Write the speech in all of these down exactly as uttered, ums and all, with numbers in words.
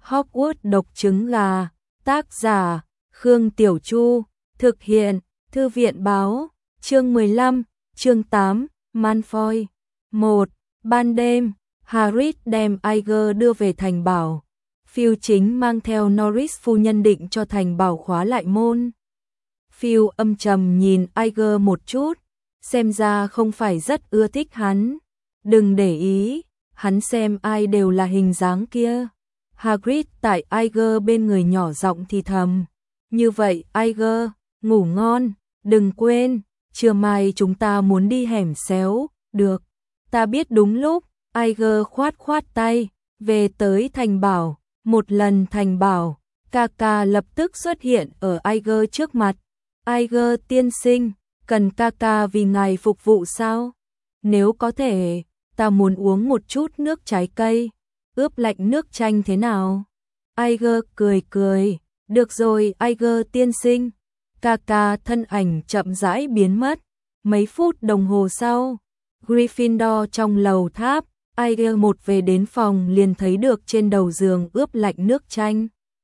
Hogwarts độc trứng gà, tác giả, Khương Tiểu Chu, thực hiện, Thư viện báo, chương mười lăm, chương tám, Malfoy. một. Ban đêm, Hagrid đem Tigger đưa về thành bảo. Phil chính mang theo Norris phu nhân định cho thành bảo khóa lại môn. Phil âm trầm nhìn Tigger một chút, xem ra không phải rất ưa thích hắn. Đừng để ý, hắn xem ai đều là hình dáng kia. Hagrid tại Tigger bên người nhỏ giọng thì thầm. Như vậy Tigger, ngủ ngon, đừng quên, trưa mai chúng ta muốn đi hẻm xéo, được. Ta biết đúng lúc. Tigger khoát khoát tay, về tới thành bảo. Một lần thành bảo, Kaka lập tức xuất hiện ở Tigger trước mặt. Tigger tiên sinh, cần Kaka vì ngài phục vụ sao? Nếu có thể, ta muốn uống một chút nước trái cây, ướp lạnh nước chanh thế nào? Tigger cười cười, được rồi Tigger tiên sinh. Kaka thân ảnh chậm rãi biến mất. Mấy phút đồng hồ sau, Gryffindor trong lầu tháp, Tigger một về đến phòng liền thấy được trên đầu giường ướp lạnh nước chanh.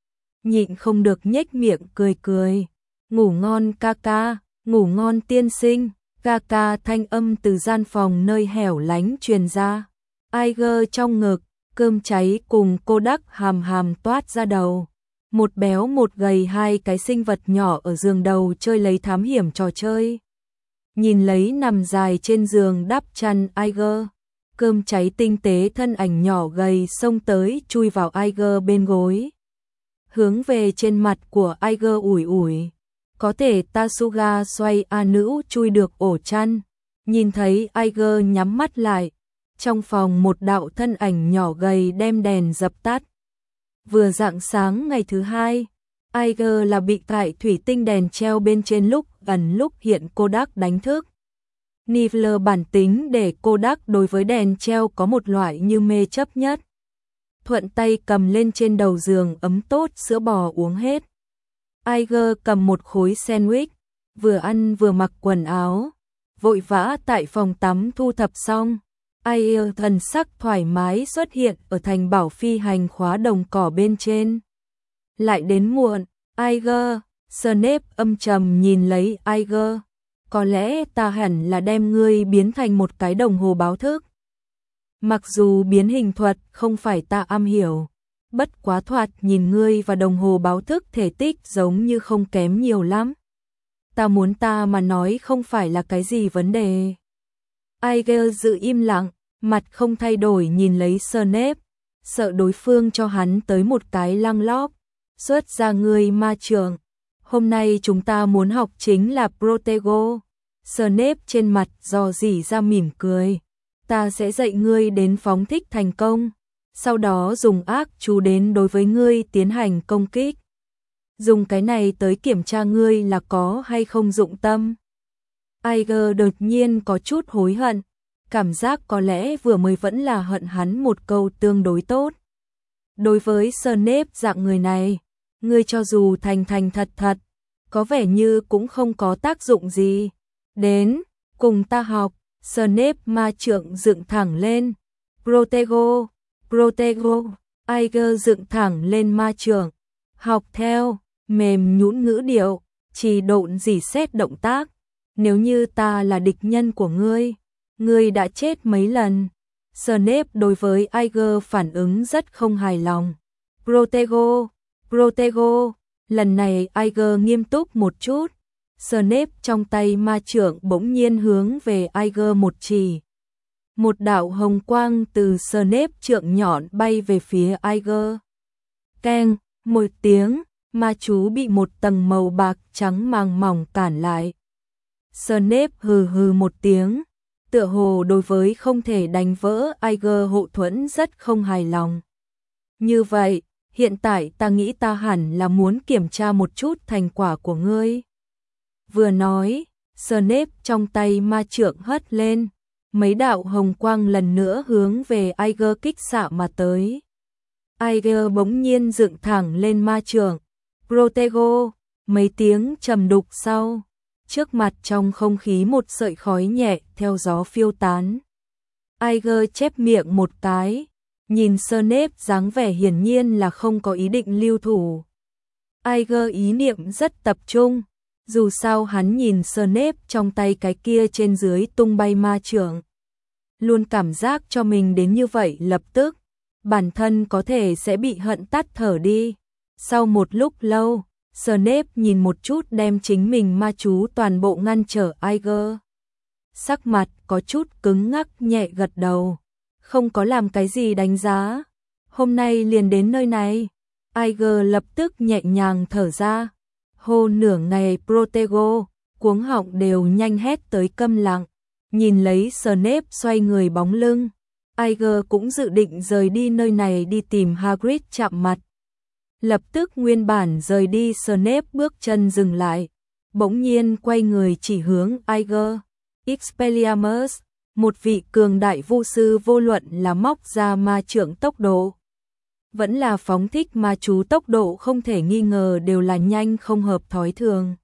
Nhịn không được nhếch miệng cười cười. Ngủ ngon Kaka, ngủ ngon tiên sinh. Kaka thanh âm từ gian phòng nơi hẻo lánh truyền ra. Tigger trong ngực, cơm cháy cùng cô đắc hàm hàm toát ra đầu. Một béo một gầy hai cái sinh vật nhỏ ở giường đầu chơi lấy thám hiểm trò chơi. Nhìn lấy nằm dài trên giường đắp chăn Tigger. Cơm cháy tinh tế thân ảnh nhỏ gầy xông tới chui vào Tigger bên gối. Hướng về trên mặt của Tigger ủi ủi. Có thể Tasuga xoay A nữ chui được ổ chăn. Nhìn thấy Tigger nhắm mắt lại. Trong phòng một đạo thân ảnh nhỏ gầy đem đèn dập tắt. Vừa rạng sáng ngày thứ hai, Tigger là bị tại thủy tinh đèn treo bên trên lúc ẩn lúc hiện cô đắc đánh thức. Niffler bản tính để cô đắc đối với đèn treo có một loại như mê chấp nhất. Thuận tay cầm lên trên đầu giường ấm tốt sữa bò uống hết. Tigger cầm một khối sandwich, vừa ăn vừa mặc quần áo, vội vã tại phòng tắm thu thập xong. Tigger thần sắc thoải mái xuất hiện ở thành bảo phi hành khóa đồng cỏ bên trên. Lại đến muộn, Tigger. Snape âm trầm nhìn lấy Tigger. Có lẽ ta hẳn là đem ngươi biến thành một cái đồng hồ báo thức. Mặc dù biến hình thuật không phải ta am hiểu, bất quá thoạt nhìn ngươi và đồng hồ báo thức thể tích giống như không kém nhiều lắm. Ta muốn ta mà nói không phải là cái gì vấn đề. Tigger giữ im lặng, mặt không thay đổi nhìn lấy Snape, sợ đối phương cho hắn tới một cái lăng lóp. Xuất ra ngươi ma trưởng. Hôm nay chúng ta muốn học chính là Protego. Snape trên mặt dò dỉ ra mỉm cười. Ta sẽ dạy ngươi đến phóng thích thành công, sau đó dùng ác chú đến đối với ngươi tiến hành công kích. Dùng cái này tới kiểm tra ngươi là có hay không dụng tâm. Tigger đột nhiên có chút hối hận, cảm giác có lẽ vừa mới vẫn là hận hắn một câu tương đối tốt. Đối với Snape dạng người này, ngươi cho dù thành thành thật thật, có vẻ như cũng không có tác dụng gì. Đến, cùng ta học. Snape ma trượng dựng thẳng lên. Protego, Protego. Tigger dựng thẳng lên ma trượng. Học theo, mềm nhũn ngữ điệu, chỉ độn dỉ xét động tác. Nếu như ta là địch nhân của ngươi, ngươi đã chết mấy lần. Snape đối với Tigger phản ứng rất không hài lòng. Protego, Protego. Lần này Tigger nghiêm túc một chút. Snape trong tay ma trượng bỗng nhiên hướng về Tigger một chỉ. Một đạo hồng quang từ Snape trượng nhọn bay về phía Tigger. Keng, một tiếng, ma chú bị một tầng màu bạc trắng màng mỏng cản lại. Snape hừ hừ một tiếng, tựa hồ đối với không thể đánh vỡ Tigger hộ thuẫn rất không hài lòng. Như vậy, hiện tại ta nghĩ ta hẳn là muốn kiểm tra một chút thành quả của ngươi. Vừa nói, Snape trong tay ma trượng hất lên, mấy đạo hồng quang lần nữa hướng về Tigger kích xạ mà tới. Tigger bỗng nhiên dựng thẳng lên ma trượng. Protego, mấy tiếng trầm đục sau, trước mặt trong không khí một sợi khói nhẹ theo gió phiêu tán. Tigger chép miệng một cái, Nhìn Snape dáng vẻ hiển nhiên là không có ý định lưu thủ. Iger ý niệm rất tập trung, dù sao hắn nhìn Snape trong tay cái kia trên dưới tung bay ma chưởng. Luôn cảm giác cho mình đến như vậy lập tức, bản thân có thể sẽ bị hận tắt thở đi. Sau một lúc lâu, Snape nhìn một chút đem chính mình ma chú toàn bộ ngăn trở Iger. Sắc mặt có chút cứng ngắc nhẹ gật đầu, không có làm cái gì đánh giá. Hôm nay liền đến nơi này. Iger lập tức nhẹ nhàng thở ra. Hô nửa ngày Protego, cuống họng đều nhanh hét tới câm lặng. Nhìn lấy Snape xoay người bóng lưng, Iger cũng dự định rời đi nơi này đi tìm Hagrid chạm mặt. Lập tức nguyên bản rời đi Snape bước chân dừng lại, bỗng nhiên quay người chỉ hướng Iger. Expelliarmus, một vị cường đại vu sư vô luận là móc ra ma chưởng tốc độ, vẫn là phóng thích ma chú tốc độ không thể nghi ngờ đều là nhanh không hợp thói thường.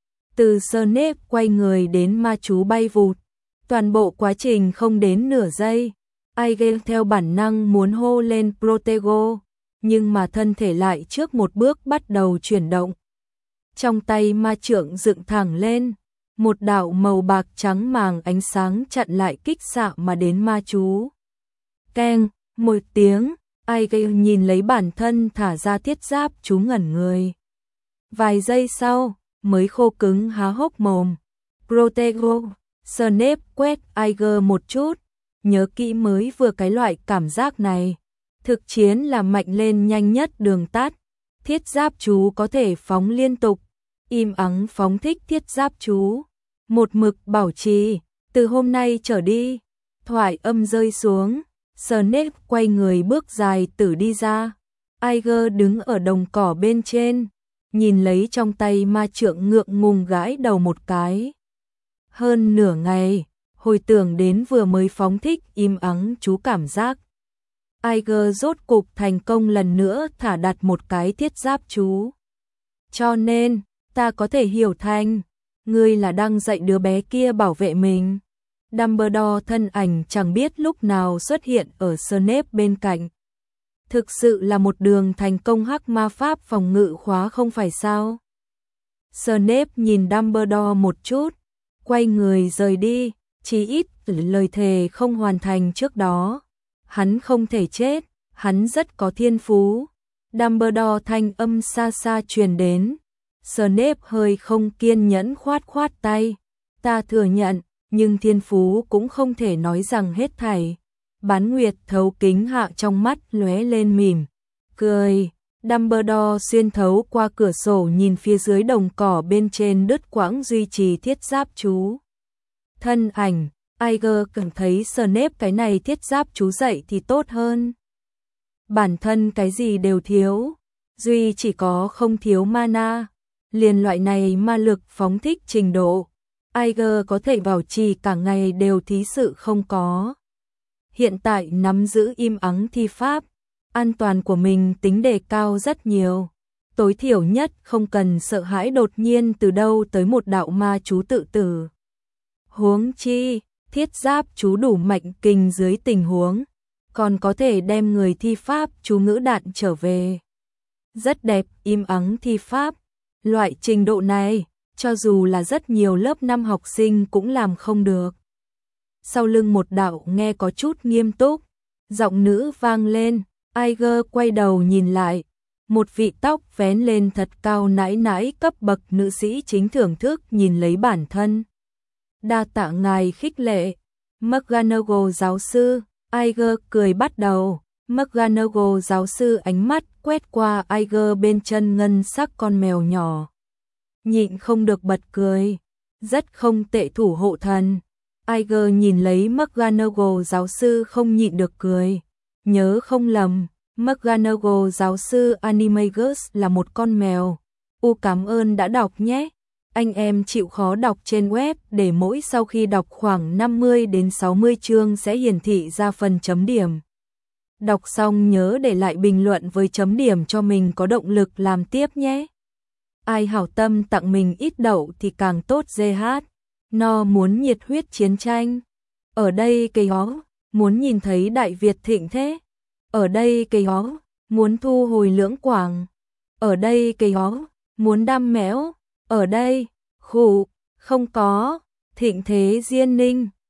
Từ Snape quay người đến ma chú bay vụt, toàn bộ quá trình không đến nửa giây. Iger theo bản năng muốn hô lên Protego, nhưng mà thân thể lại trước một bước bắt đầu chuyển động. Trong tay ma chưởng dựng thẳng lên, một đạo màu bạc trắng màng ánh sáng chặn lại kích xạ mà đến ma chú. Keng, một tiếng, Iger nhìn lấy bản thân thả ra thiết giáp chú ngẩn người. Vài giây sau, mới khô cứng há hốc mồm. Protego, Snape quét Iger một chút, nhớ kỹ mới vừa cái loại cảm giác này. Thực chiến là mạnh lên nhanh nhất đường tắt. Thiết giáp chú có thể phóng liên tục, im ắng phóng thích thiết giáp chú. Một mực bảo trì, từ hôm nay trở đi. Thoại âm rơi xuống, Snape quay người bước dài tử đi ra. Iger đứng ở đồng cỏ bên trên, nhìn lấy trong tay ma chưởng ngượng ngùng gãi đầu một cái. Hơn nửa ngày, hồi tưởng đến vừa mới phóng thích im ắng chú cảm giác. Iger rốt cục thành công lần nữa thả đặt một cái thiết giáp chú. Cho nên, ta có thể hiểu thành, ngươi là đang dạy đứa bé kia bảo vệ mình. Dumbledore thân ảnh chẳng biết lúc nào xuất hiện ở Snape bên cạnh. Thực sự là một đường thành công hắc ma pháp phòng ngự khóa không phải sao? Snape nhìn Dumbledore một chút, quay người rời đi, chí ít lời thề không hoàn thành trước đó. Hắn không thể chết, hắn rất có thiên phú. Dumbledore thanh âm xa xa truyền đến. Snape hơi không kiên nhẫn khoát khoát tay. Ta thừa nhận, nhưng thiên phú cũng không thể nói rằng hết thảy. Bán nguyệt thấu kính hạ trong mắt lóe lên mỉm cười. Dumbledore xuyên thấu qua cửa sổ nhìn phía dưới đồng cỏ bên trên đứt quãng duy trì thiết giáp chú. Thân ảnh, Iger cảm thấy Snape cái này thiết giáp chú dạy thì tốt hơn. Bản thân cái gì đều thiếu, duy chỉ có không thiếu mana. Liền loại này ma lực phóng thích trình độ, Iger có thể bảo trì cả ngày đều thí sự không có. Hiện tại nắm giữ im ắng thi pháp, an toàn của mình tính đề cao rất nhiều. Tối thiểu nhất không cần sợ hãi đột nhiên từ đâu tới một đạo ma chú tự tử. Huống chi, thiết giáp chú đủ mạnh kình dưới tình huống, còn có thể đem người thi pháp chú ngữ đạn trở về. Rất đẹp, im ắng thi pháp. Loại trình độ này, cho dù là rất nhiều lớp năm học sinh cũng làm không được. Sau lưng một đạo nghe có chút nghiêm túc, giọng nữ vang lên, Iger quay đầu nhìn lại, một vị tóc vén lên thật cao nãi nãi cấp bậc nữ sĩ chính thưởng thức nhìn lấy bản thân. Đa tạ ngài khích lệ, McGonagall giáo sư. Iger cười bắt đầu. McGonagall giáo sư ánh mắt quét qua Iger bên chân ngân sắc con mèo nhỏ. Nhịn không được bật cười. Rất không tệ thủ hộ thần. Iger nhìn lấy McGonagall giáo sư không nhịn được cười. Nhớ không lầm, McGonagall giáo sư Animagus là một con mèo. U cảm ơn đã đọc nhé. Anh em chịu khó đọc trên web để mỗi sau khi đọc khoảng năm mươi đến sáu mươi chương sẽ hiển thị ra phần chấm điểm. Đọc xong nhớ để lại bình luận với chấm điểm cho mình có động lực làm tiếp nhé. Ai hảo tâm tặng mình ít đậu thì càng tốt giê hát. No muốn nhiệt huyết chiến tranh. Ở đây cây ó, muốn nhìn thấy Đại Việt thịnh thế. ở đây cây ó, muốn thu hồi Lưỡng Quảng, ở đây cây ó, muốn đăm mẽo, ở đây, khụ, không có, Thịnh Thế Diên Ninh.